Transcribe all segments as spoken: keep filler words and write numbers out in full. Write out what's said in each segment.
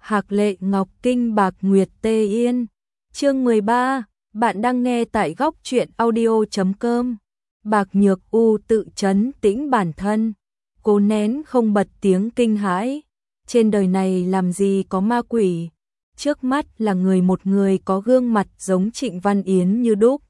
Hạc Lệ Ngọc Kinh Bạc Nguyệt Tê Yên. Chương mười ba, bạn đang nghe tại góc truyện audio chấm com. Bạc Nhược U tự trấn tĩnh bản thân, cố nén không bật tiếng kinh hãi. Trên đời này làm gì có ma quỷ, trước mắt là người một người có gương mặt giống Trịnh Văn Yến như đúc.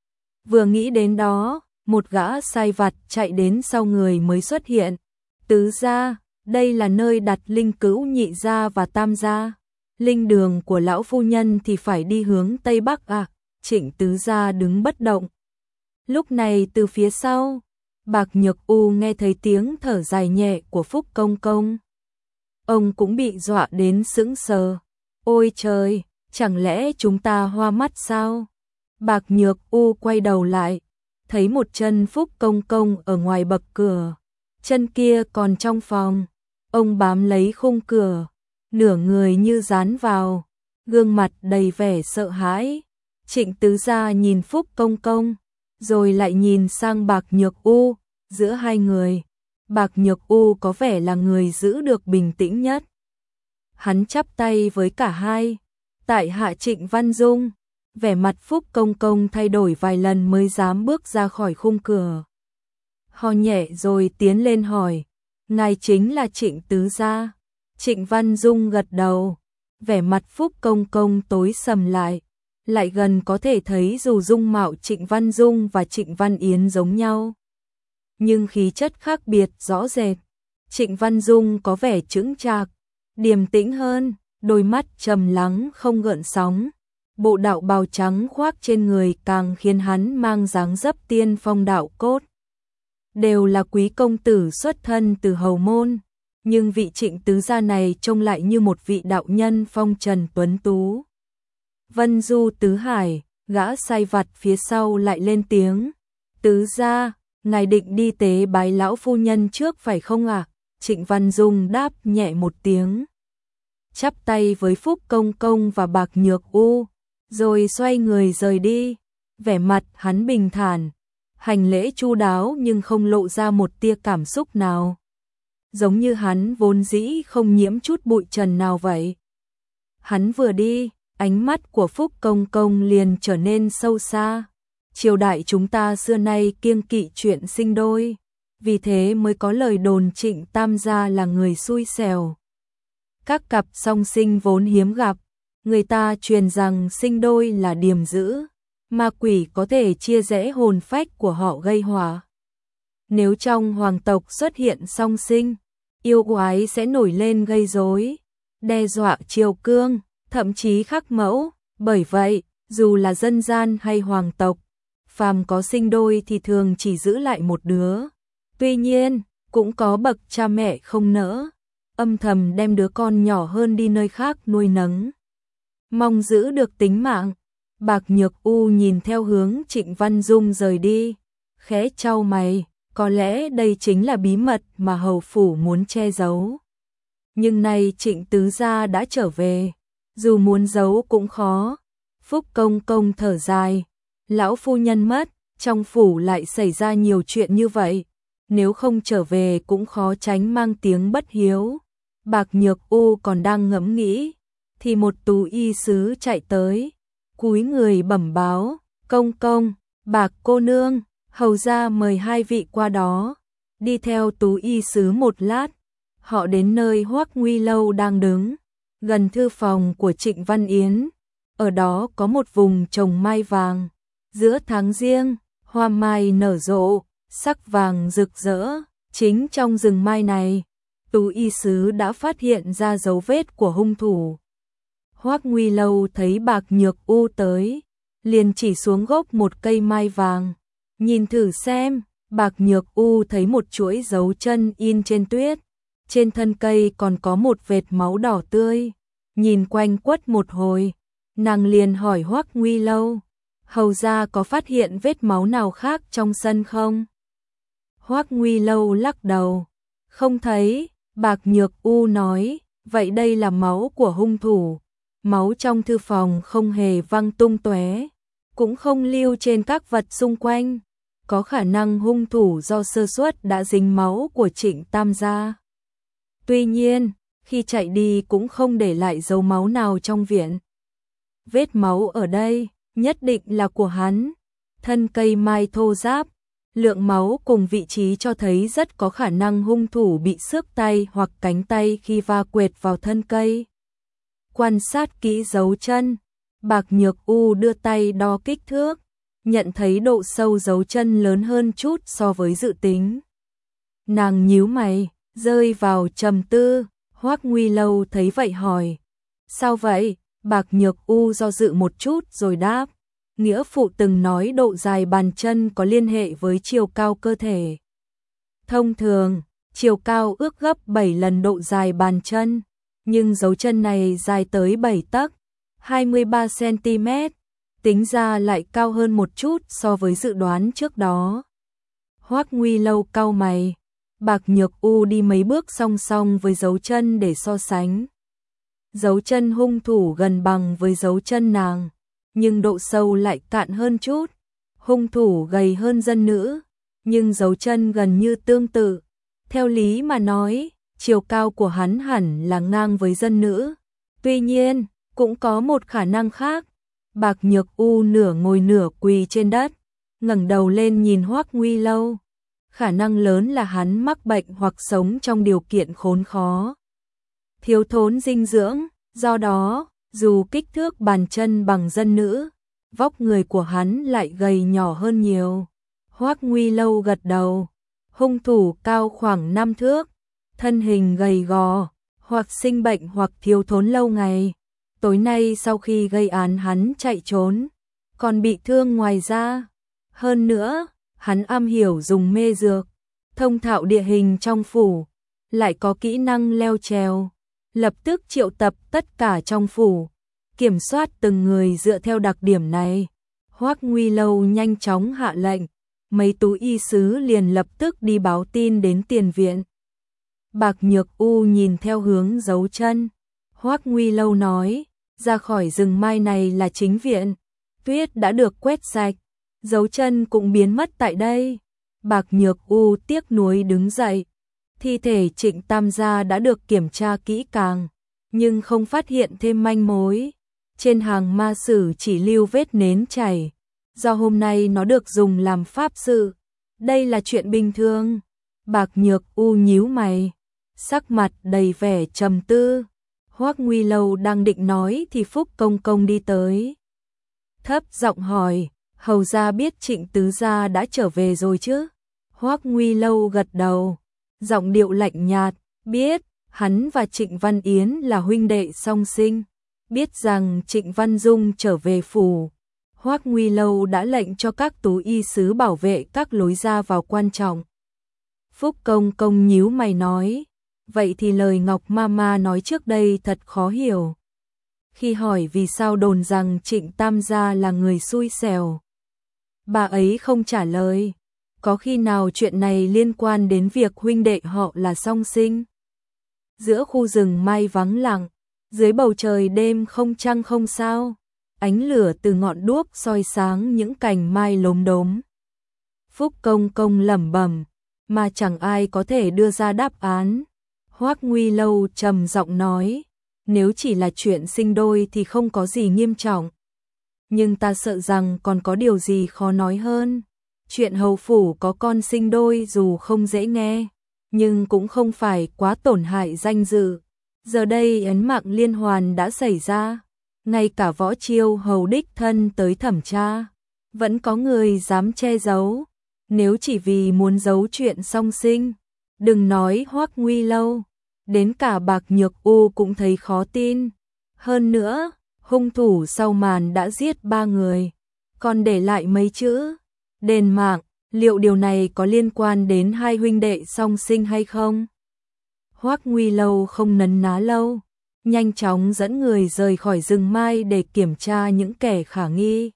Vừa nghĩ đến đó, một gã sai vặt chạy đến sau người mới xuất hiện. Tứ gia, đây là nơi đặt linh cữu nhị gia và tam gia. Linh đường của lão phu nhân thì phải đi hướng tây bắc à? Trịnh tứ gia đứng bất động. Lúc này từ phía sau, Bạc Nhược U nghe thấy tiếng thở dài nhẹ của Phúc Công Công. Ông cũng bị dọa đến sững sờ. Ôi trời, chẳng lẽ chúng ta hoa mắt sao? Bạc Nhược U quay đầu lại, thấy một chân Phúc Công Công ở ngoài bậc cửa, chân kia còn trong phòng. Ông bám lấy khung cửa, nửa người như dán vào, gương mặt đầy vẻ sợ hãi. Trịnh tứ gia nhìn Phúc Công Công, rồi lại nhìn sang Bạc Nhược U. Giữa hai người, Bạc Nhược U có vẻ là người giữ được bình tĩnh nhất. Hắn chắp tay với cả hai. Tại hạ Trịnh Văn Dung. Vẻ mặt Phúc Công Công thay đổi vài lần mới dám bước ra khỏi khung cửa. Ho nhẹ rồi tiến lên hỏi, ngài chính là Trịnh tứ gia? Trịnh Văn Dung gật đầu. Vẻ mặt Phúc Công Công tối sầm lại. Lại gần có thể thấy dù dung mạo Trịnh Văn Dung và Trịnh Văn Yến giống nhau, nhưng khí chất khác biệt rõ rệt. Trịnh Văn Dung có vẻ chững chạc, điềm tĩnh hơn, đôi mắt trầm lắng không gợn sóng. Bộ đạo bào trắng khoác trên người càng khiến hắn mang dáng dấp tiên phong đạo cốt. Đều là quý công tử xuất thân từ hầu môn, nhưng vị Trịnh tứ gia này trông lại như một vị đạo nhân phong trần tuấn tú. Vân Du tứ hải, gã sai vặt phía sau lại lên tiếng. Tứ gia, ngài định đi tế bái lão phu nhân trước phải không ạ? À? Trịnh Văn Dung đáp nhẹ một tiếng, chắp tay với Phúc Công Công và Bạc Nhược U, rồi xoay người rời đi. Vẻ mặt hắn bình thản, hành lễ chu đáo nhưng không lộ ra một tia cảm xúc nào. Giống như hắn vốn dĩ không nhiễm chút bụi trần nào vậy. Hắn vừa đi, ánh mắt của Phúc Công Công liền trở nên sâu xa. Triều đại chúng ta xưa nay kiêng kỵ chuyện sinh đôi, vì thế mới có lời đồn Trịnh tam gia là người xui xẻo. Các cặp song sinh vốn hiếm gặp, người ta truyền rằng sinh đôi là điềm dữ, ma quỷ có thể chia rẽ hồn phách của họ gây họa. Nếu trong hoàng tộc xuất hiện song sinh, yêu quái sẽ nổi lên gây rối, đe dọa triều cương, thậm chí khắc mẫu. Bởi vậy, dù là dân gian hay hoàng tộc, phàm có sinh đôi thì thường chỉ giữ lại một đứa. Tuy nhiên, cũng có bậc cha mẹ không nỡ, âm thầm đem đứa con nhỏ hơn đi nơi khác nuôi nấng, mong giữ được tính mạng. Bạc Nhược U nhìn theo hướng Trịnh Văn Dung rời đi, khẽ chau mày, có lẽ đây chính là bí mật mà hầu phủ muốn che giấu. Nhưng nay Trịnh tứ gia đã trở về, dù muốn giấu cũng khó. Phúc Công Công thở dài, lão phu nhân mất, trong phủ lại xảy ra nhiều chuyện như vậy, nếu không trở về cũng khó tránh mang tiếng bất hiếu. Bạc Nhược U còn đang ngẫm nghĩ, thì một tú y sứ chạy tới, cúi người bẩm báo, công công, Bạc cô nương, hầu gia mời hai vị qua đó. Đi theo tú y sứ một lát, họ đến nơi Hoắc Nguy Lâu đang đứng, gần thư phòng của Trịnh Văn Yến. Ở đó có một vùng trồng mai vàng, giữa tháng giêng, hoa mai nở rộ, sắc vàng rực rỡ. Chính trong rừng mai này, tú y sứ đã phát hiện ra dấu vết của hung thủ. Hoắc Nguy Lâu thấy Bạc Nhược U tới, liền chỉ xuống gốc một cây mai vàng. Nhìn thử xem. Bạc Nhược U thấy một chuỗi dấu chân in trên tuyết, trên thân cây còn có một vệt máu đỏ tươi. Nhìn quanh quất một hồi, nàng liền hỏi Hoắc Nguy Lâu, hầu gia có phát hiện vết máu nào khác trong sân không? Hoắc Nguy Lâu lắc đầu, không thấy. Bạc Nhược U nói, vậy đây là máu của hung thủ. Máu trong thư phòng không hề văng tung tóe, cũng không lưu trên các vật xung quanh. Có khả năng hung thủ do sơ suất đã dính máu của Trịnh tam gia. Tuy nhiên, khi chạy đi cũng không để lại dấu máu nào trong viện. Vết máu ở đây nhất định là của hắn. Thân cây mai thô ráp, lượng máu cùng vị trí cho thấy rất có khả năng hung thủ bị xước tay hoặc cánh tay khi va quệt vào thân cây. Quan sát kỹ dấu chân, Bạc Nhược U đưa tay đo kích thước, nhận thấy độ sâu dấu chân lớn hơn chút so với dự tính. Nàng nhíu mày, rơi vào trầm tư. Hoắc Nguy Lâu thấy vậy hỏi: sao vậy? Bạc Nhược U do dự một chút rồi đáp: nghĩa phụ từng nói độ dài bàn chân có liên hệ với chiều cao cơ thể. Thông thường, chiều cao ước gấp bảy lần độ dài bàn chân, nhưng dấu chân này dài tới bảy tấc, hai mươi ba xăng ti mét, tính ra lại cao hơn một chút so với dự đoán trước đó. Hoắc Nguy Lâu cau mày, Bạc Nhược U đi mấy bước song song với dấu chân để so sánh. Dấu chân hung thủ gần bằng với dấu chân nàng, nhưng độ sâu lại cạn hơn chút. Hung thủ gầy hơn dân nữ, nhưng dấu chân gần như tương tự. Theo lý mà nói, chiều cao của hắn hẳn là ngang với dân nữ. Tuy nhiên, cũng có một khả năng khác. Bạc Nhược U nửa ngồi nửa quỳ trên đất, ngẩng đầu lên nhìn Hoắc Nguy Lâu. Khả năng lớn là hắn mắc bệnh hoặc sống trong điều kiện khốn khó, thiếu thốn dinh dưỡng, do đó, dù kích thước bàn chân bằng dân nữ, vóc người của hắn lại gầy nhỏ hơn nhiều. Hoắc Nguy Lâu gật đầu, hung thủ cao khoảng năm thước, thân hình gầy gò, hoặc sinh bệnh hoặc thiếu thốn lâu ngày. Tối nay sau khi gây án hắn chạy trốn, còn bị thương ngoài ra. Hơn nữa, hắn am hiểu dùng mê dược, thông thạo địa hình trong phủ, lại có kỹ năng leo trèo. Lập tức triệu tập tất cả trong phủ, kiểm soát từng người dựa theo đặc điểm này. Hoắc Nguy Lâu nhanh chóng hạ lệnh, mấy tú y sứ liền lập tức đi báo tin đến tiền viện. Bạc Nhược U nhìn theo hướng dấu chân. Hoắc Nguy Lâu nói, ra khỏi rừng mai này là chính viện, tuyết đã được quét sạch, dấu chân cũng biến mất tại đây. Bạc Nhược U tiếc nuối đứng dậy. Thi thể Trịnh Tam gia đã được kiểm tra kỹ càng, nhưng không phát hiện thêm manh mối. Trên hàng ma sử chỉ lưu vết nến chảy, do hôm nay nó được dùng làm pháp sự. Đây là chuyện bình thường. Bạc Nhược U nhíu mày, sắc mặt đầy vẻ trầm tư. Hoắc Nguy Lâu đang định nói thì Phúc Công Công đi tới. Thấp giọng hỏi, hầu gia biết Trịnh tứ gia đã trở về rồi chứ? Hoắc Nguy Lâu gật đầu, giọng điệu lạnh nhạt, biết, hắn và Trịnh Văn Yến là huynh đệ song sinh. Biết rằng Trịnh Văn Dung trở về phủ, Hoắc Nguy Lâu đã lệnh cho các tú y sứ bảo vệ các lối ra vào quan trọng. Phúc Công Công nhíu mày nói, vậy thì lời Ngọc Mama nói trước đây thật khó hiểu. Khi hỏi vì sao đồn rằng Trịnh Tam gia là người xui xẻo, bà ấy không trả lời. Có khi nào chuyện này liên quan đến việc huynh đệ họ là song sinh? Giữa khu rừng mai vắng lặng, dưới bầu trời đêm không trăng không sao, ánh lửa từ ngọn đuốc soi sáng những cành mai lốm đốm. Phúc Công Công lẩm bẩm, mà chẳng ai có thể đưa ra đáp án. Hoắc Nguy Lâu trầm giọng nói, nếu chỉ là chuyện sinh đôi thì không có gì nghiêm trọng, nhưng ta sợ rằng còn có điều gì khó nói hơn. Chuyện hầu phủ có con sinh đôi dù không dễ nghe, nhưng cũng không phải quá tổn hại danh dự. Giờ đây ấn mạng liên hoàn đã xảy ra, ngay cả Võ Chiêu hầu đích thân tới thẩm tra, vẫn có người dám che giấu. Nếu chỉ vì muốn giấu chuyện song sinh, đừng nói Hoắc Nguy Lâu, đến cả Bạc Nhược U cũng thấy khó tin. Hơn nữa, hung thủ sau màn đã giết ba người, còn để lại mấy chữ đền mạng, liệu điều này có liên quan đến hai huynh đệ song sinh hay không? Hoắc Nguy Lâu không nấn ná lâu, nhanh chóng dẫn người rời khỏi rừng mai để kiểm tra những kẻ khả nghi.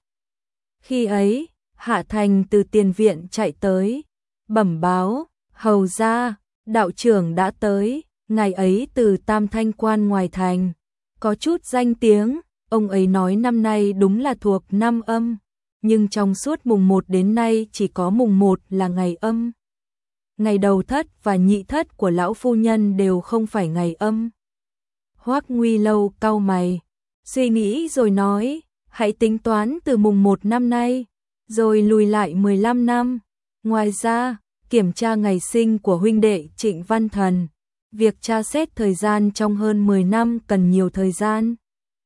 Khi ấy, Hạ Thành từ tiền viện chạy tới, bẩm báo, hầu gia, đạo trưởng đã tới. Ngày ấy từ Tam Thanh Quan ngoài thành, có chút danh tiếng, ông ấy nói năm nay đúng là thuộc năm âm, nhưng trong suốt mùng một đến nay chỉ có mùng một là ngày âm. Ngày đầu thất và nhị thất của lão phu nhân đều không phải ngày âm, Hoắc Nguy Lâu cau mày, suy nghĩ rồi nói, hãy tính toán từ mùng một năm nay, rồi lùi lại mười lăm năm. Ngoài ra, kiểm tra ngày sinh của huynh đệ Trịnh Văn Thần. Việc tra xét thời gian trong hơn mười năm cần nhiều thời gian.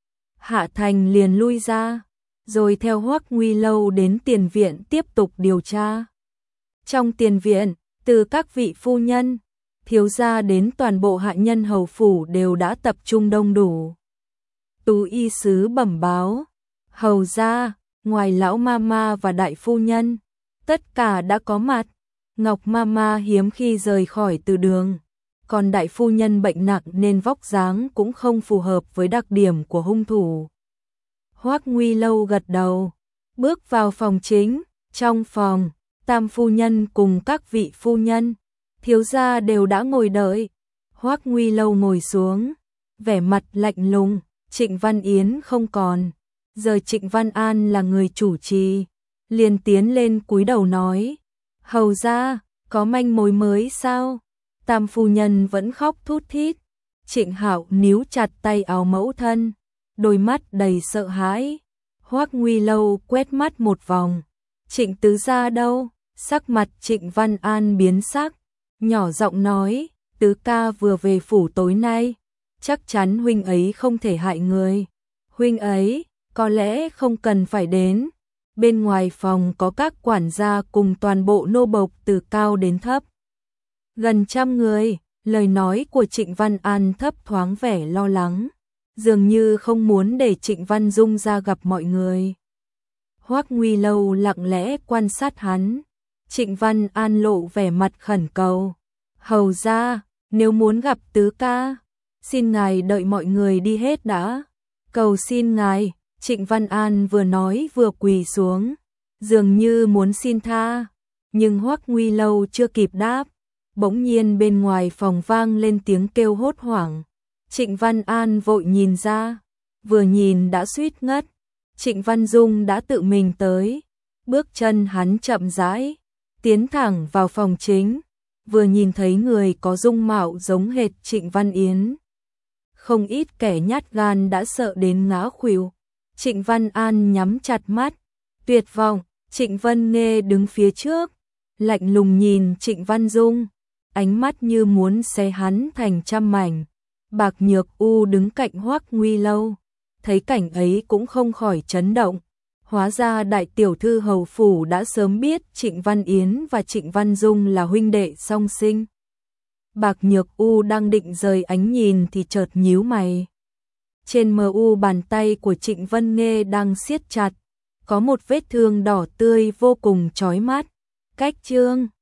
Hạ Thành liền lui ra, rồi theo Hoắc Nguy Lâu đến tiền viện tiếp tục điều tra. Trong tiền viện, từ các vị phu nhân, thiếu gia đến toàn bộ hạ nhân hầu phủ đều đã tập trung đông đủ. Tú y sứ bẩm báo, hầu gia, ngoài lão mama và đại phu nhân, tất cả đã có mặt. Ngọc mama hiếm khi rời khỏi từ đường, còn đại phu nhân bệnh nặng nên vóc dáng cũng không phù hợp với đặc điểm của hung thủ. Hoắc Nguy Lâu gật đầu, bước vào phòng chính. Trong phòng, tam phu nhân cùng các vị phu nhân, thiếu gia đều đã ngồi đợi. Hoắc Nguy Lâu ngồi xuống, vẻ mặt lạnh lùng. Trịnh Văn Yến không còn, giờ Trịnh Văn An là người chủ trì, liền tiến lên cúi đầu nói, hầu gia, có manh mối mới sao? Tam phu nhân vẫn khóc thút thít. Trịnh Hạo níu chặt tay áo mẫu thân, đôi mắt đầy sợ hãi. Hoắc Nguy Lâu quét mắt một vòng, Trịnh tứ gia đâu? Sắc mặt Trịnh Văn An biến sắc, nhỏ giọng nói, tứ ca vừa về phủ tối nay, chắc chắn huynh ấy không thể hại người. Huynh ấy, có lẽ không cần phải đến. Bên ngoài phòng có các quản gia cùng toàn bộ nô bộc từ cao đến thấp. Gần trăm người, lời nói của Trịnh Văn An thấp thoáng vẻ lo lắng, dường như không muốn để Trịnh Văn Dung ra gặp mọi người. Hoắc Nguy Lâu lặng lẽ quan sát hắn. Trịnh Văn An lộ vẻ mặt khẩn cầu, hầu gia, nếu muốn gặp tứ ca, xin ngài đợi mọi người đi hết đã. Cầu xin ngài. Trịnh Văn An vừa nói vừa quỳ xuống, dường như muốn xin tha, nhưng Hoắc Nguy Lâu chưa kịp đáp, bỗng nhiên bên ngoài phòng vang lên tiếng kêu hốt hoảng. Trịnh Văn An vội nhìn ra, vừa nhìn đã suýt ngất. Trịnh Văn Dung đã tự mình tới, bước chân hắn chậm rãi, tiến thẳng vào phòng chính, vừa nhìn thấy người có dung mạo giống hệt Trịnh Văn Yến. Không ít kẻ nhát gan đã sợ đến ngã khuỵu. Trịnh Văn An nhắm chặt mắt, tuyệt vọng. Trịnh Vân Nghê đứng phía trước, lạnh lùng nhìn Trịnh Văn Dung, ánh mắt như muốn xé hắn thành trăm mảnh. Bạc Nhược U đứng cạnh Hoắc Nguy Lâu, thấy cảnh ấy cũng không khỏi chấn động. Hóa ra đại tiểu thư hầu phủ đã sớm biết Trịnh Văn Yến và Trịnh Văn Dung là huynh đệ song sinh. Bạc Nhược U đang định rời ánh nhìn thì chợt nhíu mày. Trên mờ u bàn tay của Trịnh Vân Nghê đang siết chặt, có một vết thương đỏ tươi vô cùng chói mắt. Cách chương